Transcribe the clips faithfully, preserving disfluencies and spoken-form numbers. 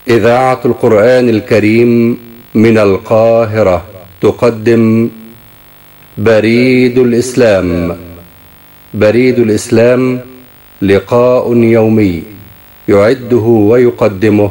إذاعة القرآن الكريم من القاهرة تقدم بريد الإسلام. بريد الإسلام لقاء يومي يعده ويقدمه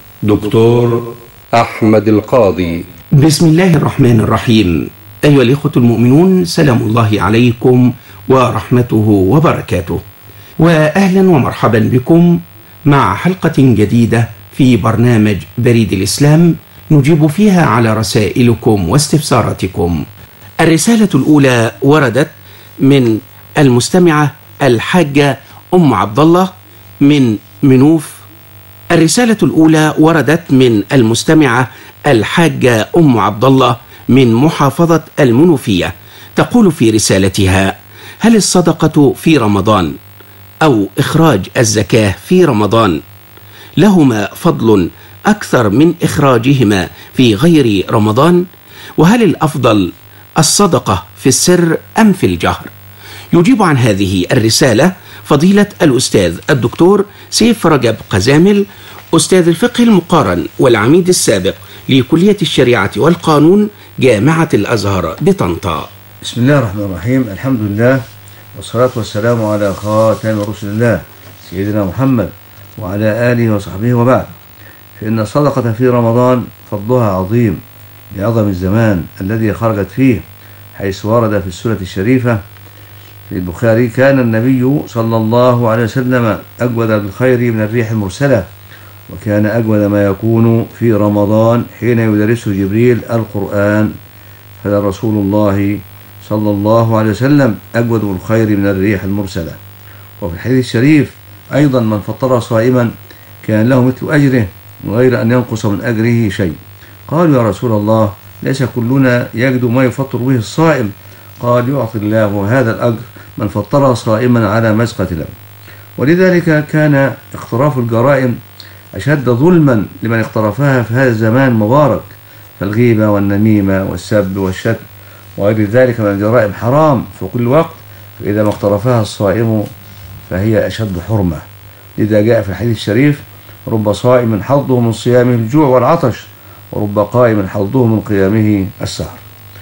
دكتور أحمد القاضي. بسم الله الرحمن الرحيم. أيها الإخوة المؤمنون، سلام الله عليكم ورحمته وبركاته، وأهلا ومرحبا بكم مع حلقة جديدة في برنامج بريد الإسلام نجيب فيها على رسائلكم واستفساراتكم. الرسالة الأولى وردت من المستمعة الحاجة أم عبد الله من منوف. الرسالة الأولى وردت من المستمعة الحاجة أم عبد الله من محافظة المنوفية، تقول في رسالتها: هل الصدقة في رمضان أو إخراج الزكاة في رمضان لهما فضل أكثر من إخراجهما في غير رمضان؟ وهل الأفضل الصدقة في السر أم في الجهر؟ يجيب عن هذه الرسالة فضيلة الأستاذ الدكتور سيف رجب قزامل، أستاذ الفقه المقارن والعميد السابق لكلية الشريعة والقانون جامعة الأزهر بطنطا. بسم الله الرحمن الرحيم. الحمد لله والصلاة والسلام على خاتم رسل الله سيدنا محمد وعلى آله وصحبه، وبعد، فإن الصدقة في رمضان فضلها عظيم لعظم الزمان الذي خرجت فيه، حيث ورد في السورة الشريفة في البخاري: كان النبي صلى الله عليه وسلم أجود بالخير من الريح المرسلة، وكان أجود ما يكون في رمضان حين يدرسه جبريل القرآن، فلا رسول الله صلى الله عليه وسلم أجود بالخير من الريح المرسلة. وفي الحديث الشريف أيضا: من فطر صائما كان له مثل أجره غير أن ينقص من أجره شيء. قالوا: يا رسول الله، ليس كلنا يجد ما يفطر به الصائم؟ قال: يعطي الله هذا الأجر من فطر صائما على مسقة له. ولذلك كان اقتراف الجرائم أشد ظلما لمن اقترفها في هذا الزمان المبارك، فالغيبة والنميمة والسب والشتم وغير ذلك من الجرائم حرام في كل وقت، فإذا ما اقترفها الصائم فهي أشد حرمة. لذا جاء في الحديث الشريف: رب صائم حظه من صيامه الجوع والعطش، ورب قائم حظه من قيامه السهر.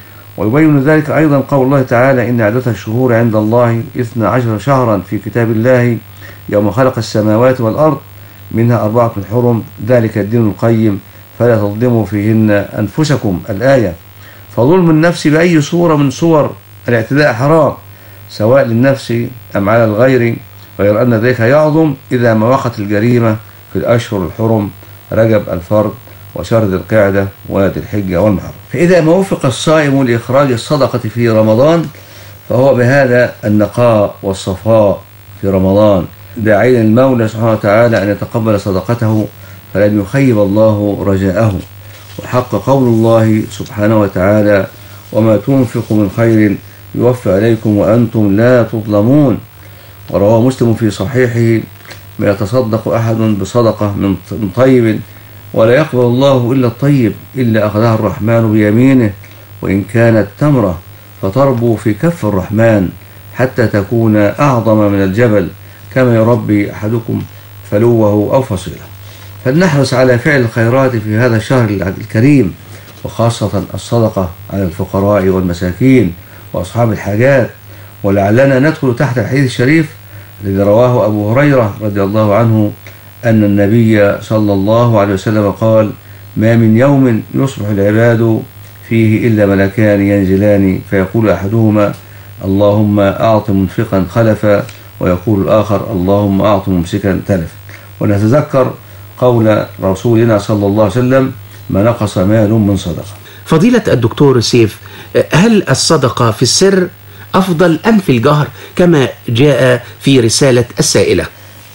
ويبين ذلك أيضا قول الله تعالى: إن عدة الشهور عند الله اثنا عشر شهرا في كتاب الله يوم خلق السماوات والأرض منها أربعة حرم ذلك الدين القيم فلا تظلموا فيهن أنفسكم. الآية. فظلم النفس بأي صورة من صور الاعتداء حرام، سواء للنفس أم على الغير، غير أن ذلك يعظم إذا ما وقعت الجريمة في الأشهر الحرم: رجب الفرد وشهر ذي القعدة وذي الحجة والمحرم. فإذا ما وفق الصائم لإخراج الصدقة في رمضان فهو بهذا النقاء والصفاء في رمضان، داعيا المولى سبحانه وتعالى أن يتقبل صدقته فلن يخيب الله رجاءه. وحق قول الله سبحانه وتعالى: وما تنفقوا من خير يوفى عليكم وأنتم لا تظلمون. ورواه مسلم في صحيحه: ما يتصدق أحد بصدقة من طيب ولا يقبل الله إلا الطيب إلا أخذها الرحمن بيمينه، وإن كانت تمرة فتربو في كف الرحمن حتى تكون أعظم من الجبل، كما يربي أحدكم فلوه أو فصيله. فلنحرص على فعل الخيرات في هذا الشهر الكريم، وخاصة الصدقة على الفقراء والمساكين وأصحاب الحاجات. ولعلنا ندخل تحت الحديث الشريف الذي رواه أبو هريرة رضي الله عنه أن النبي صلى الله عليه وسلم قال: ما من يوم يصبح العباد فيه إلا ملكان ينزلان فيقول أحدهما: اللهم أعط منفقا خلفا، ويقول الآخر: اللهم أعط ممسكا تلفا. ونتذكر قول رسولنا صلى الله عليه وسلم: ما نقص مال من صدقة. فضيلة الدكتور سيف، هل الصدقة في السر أفضل أم في الجهر كما جاء في رسالة السائلة؟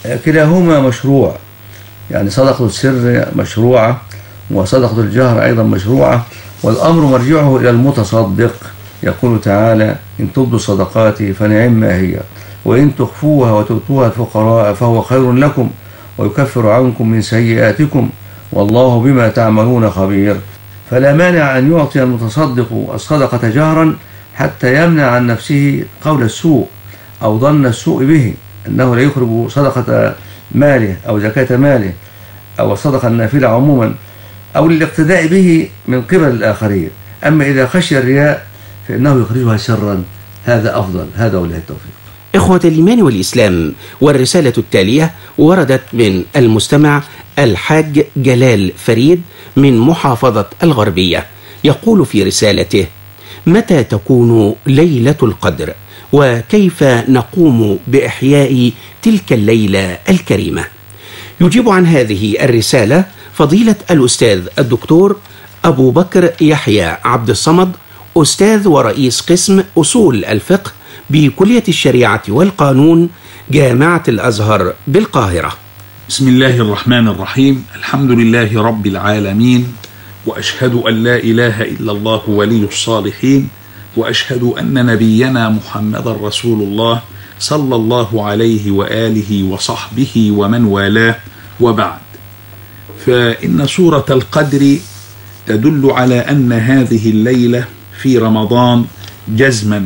كلاهما مشروع، يعني صدقة السر مشروعة وصدقة الجهر أيضا مشروعة، والأمر مرجعه إلى المتصدق. يقول تعالى: إن تبدوا الصدقات فنعم ما هي، وإن تخفوها وتؤتوها الفقراء فهو خير لكم ويكفر عنكم من سيئاتكم والله بما تعملون خبير. فلا مانع أن يعطي المتصدق الصدقة جهرا حتى يمنع عن نفسه قول السوء أو ظن السوء به، أنه لا يخرج صدقة ماله أو زكاة ماله أو الصدقة النافلة عموما أو للاقتداء به من قبل الآخرين. أما إذا خشي الرياء فإنه يخرجها سرا، هذا أفضل. هذا والله التوفيق. إخوة الإيمان والإسلام، والرسالة التالية وردت من المستمع الحاج جلال فريد من محافظة الغربية، يقول في رسالته: متى تكون ليلة القدر؟ وكيف نقوم بإحياء تلك الليلة الكريمة؟ يجيب عن هذه الرسالة فضيلة الأستاذ الدكتور أبو بكر يحيى عبد الصمد، أستاذ ورئيس قسم أصول الفقه بكلية الشريعة والقانون جامعة الأزهر بالقاهرة. بسم الله الرحمن الرحيم. الحمد لله رب العالمين، وأشهد أن لا إله إلا الله ولي الصالحين، وأشهد أن نبينا محمد رسول الله صلى الله عليه وآله وصحبه ومن والاه، وبعد. فإن سورة القدر تدل على أن هذه الليلة في رمضان جزما،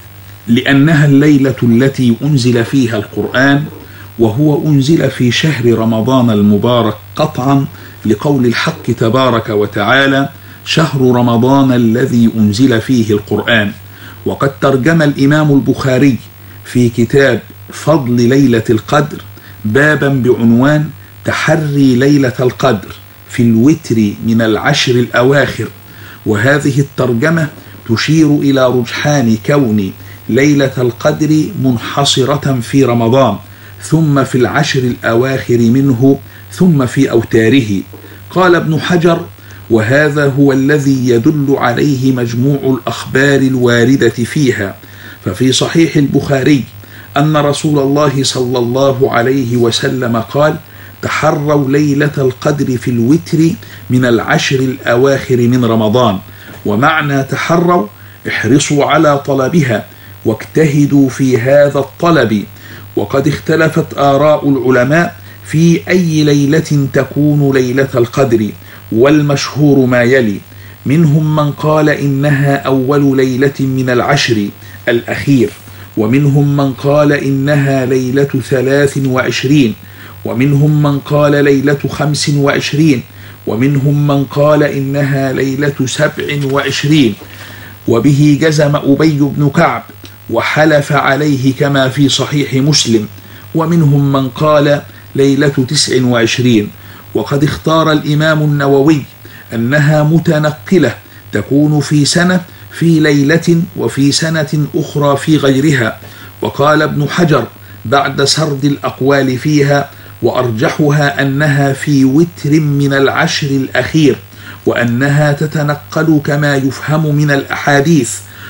لأنها الليلة التي أنزل فيها القرآن، وهو أنزل في شهر رمضان المبارك قطعا، لقول الحق تبارك وتعالى: شهر رمضان الذي أنزل فيه القرآن. وقد ترجم الإمام البخاري في كتاب فضل ليلة القدر بابا بعنوان تحري ليلة القدر في الوتر من العشر الأواخر، وهذه الترجمة تشير إلى رجحان كون ليلة القدر منحصرة في رمضان، ثم في العشر الأواخر منه، ثم في أوتاره. قال ابن حجر: وهذا هو الذي يدل عليه مجموع الأخبار الواردة فيها. ففي صحيح البخاري أن رسول الله صلى الله عليه وسلم قال: تحروا ليلة القدر في الوتر من العشر الأواخر من رمضان. ومعنى تحروا: احرصوا على طلبها واجتهدوا في هذا الطلب. وقد اختلفت آراء العلماء في أي ليلة تكون ليلة القدر، والمشهور ما يلي: منهم من قال إنها أول ليلة من العشر الأخير، ومنهم من قال إنها ليلة ثلاث وعشرين، ومنهم من قال ليلة خمس وعشرين، ومنهم من قال إنها ليلة سبع وعشرين. وبه جزم أبي بن كعب وحلف عليه كما في صحيح مسلم. ومنهم من قال ليلة تسع وعشرين. وقد اختار الإمام النووي أنها متنقلة، تكون في سنة في ليلة، وفي سنة أخرى في غيرها. وقال ابن حجر بعد سرد الأقوال فيها: وأرجحها أنها في وتر من العشر الأخير، وأنها تتنقل كما يفهم من الأحاديث.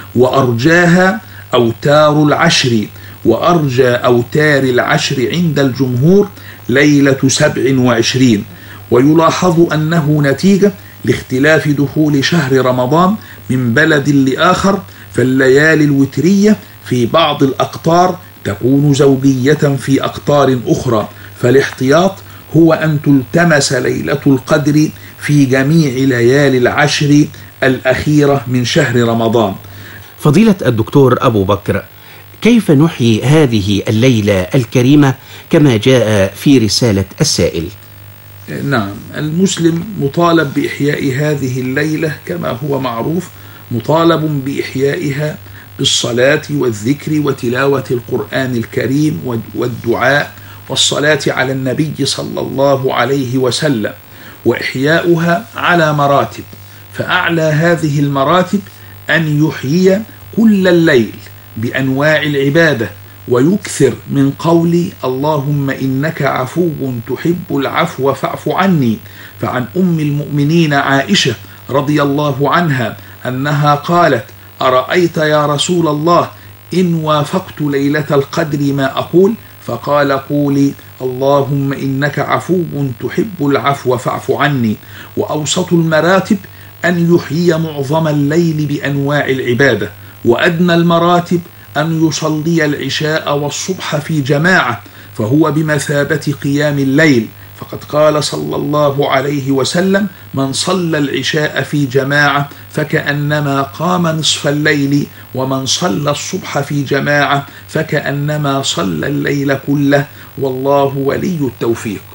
وأرجاها أوتار العشر، وأرجى أوتار العشر عند الجمهور ليلة سبع وعشرين. ويلاحظ أنه نتيجة لاختلاف دخول شهر رمضان من بلد لآخر، فالليالي الوترية في بعض الأقطار تكون زوجية في أقطار أخرى، فالاحتياط هو أن تلتمس ليلة القدر في جميع ليالي العشر الأخيرة من شهر رمضان. فضيلة الدكتور أبو بكر، كيف نحيي هذه الليلة الكريمة كما جاء في رسالة السائل؟ نعم، المسلم مطالب بإحياء هذه الليلة كما هو معروف، مطالب بإحيائها بالصلاة والذكر وتلاوة القرآن الكريم والدعاء والصلاة على النبي صلى الله عليه وسلم، وإحياؤها على مراتب. فأعلى هذه المراتب أن يحيي كل الليل بأنواع العبادة، ويكثر من قول اللهم إنك عفو تحب العفو فاعف عني. فعن أم المؤمنين عائشة رضي الله عنها أنها قالت: أرأيت يا رسول الله إن وافقت ليلة القدر ما أقول؟ فقال: قولي اللهم إنك عفو تحب العفو فاعف عني. وأوسط المراتب أن يحيي معظم الليل بأنواع العبادة، وأدنى المراتب أن يصلي العشاء والصبح في جماعة، فهو بمثابة قيام الليل. فقد قال صلى الله عليه وسلم: من صلى العشاء في جماعة فكأنما قام نصف الليل، ومن صلى الصبح في جماعة فكأنما صلى الليل كله، والله ولي التوفيق.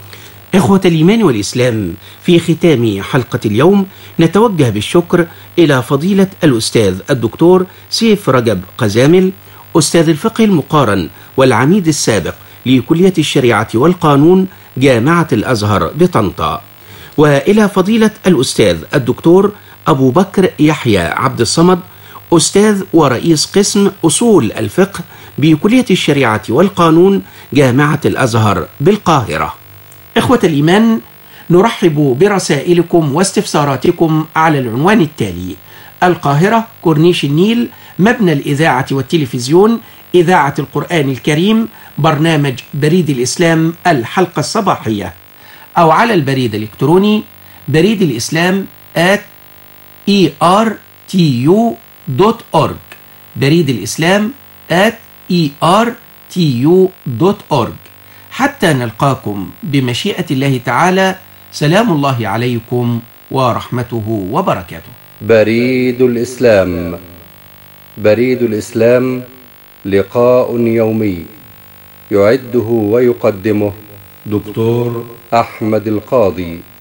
إخوة الإيمان والإسلام، في ختام حلقة اليوم نتوجه بالشكر إلى فضيلة الأستاذ الدكتور سيف رجب قزامل، أستاذ الفقه المقارن والعميد السابق لكلية الشريعة والقانون جامعة الأزهر بطنطا، وإلى فضيلة الأستاذ الدكتور أبو بكر يحيى عبد الصمد، أستاذ ورئيس قسم أصول الفقه بكلية الشريعة والقانون جامعة الأزهر بالقاهرة. إخوة الإيمان، نرحب برسائلكم واستفساراتكم على العنوان التالي: القاهرة، كورنيش النيل، مبنى الإذاعة والتلفزيون، إذاعة القرآن الكريم، برنامج بريد الإسلام الحلقة الصباحية، أو على البريد الإلكتروني بريد الإسلام آت إي آر تي يو دوت أورج، بريد الإسلام آت إي آر تي يو دوت أورج. حتى نلقاكم بمشيئة الله تعالى، سلام الله عليكم ورحمته وبركاته. بريد الإسلام. بريد الإسلام لقاء يومي يعده ويقدمه دكتور أحمد القاضي.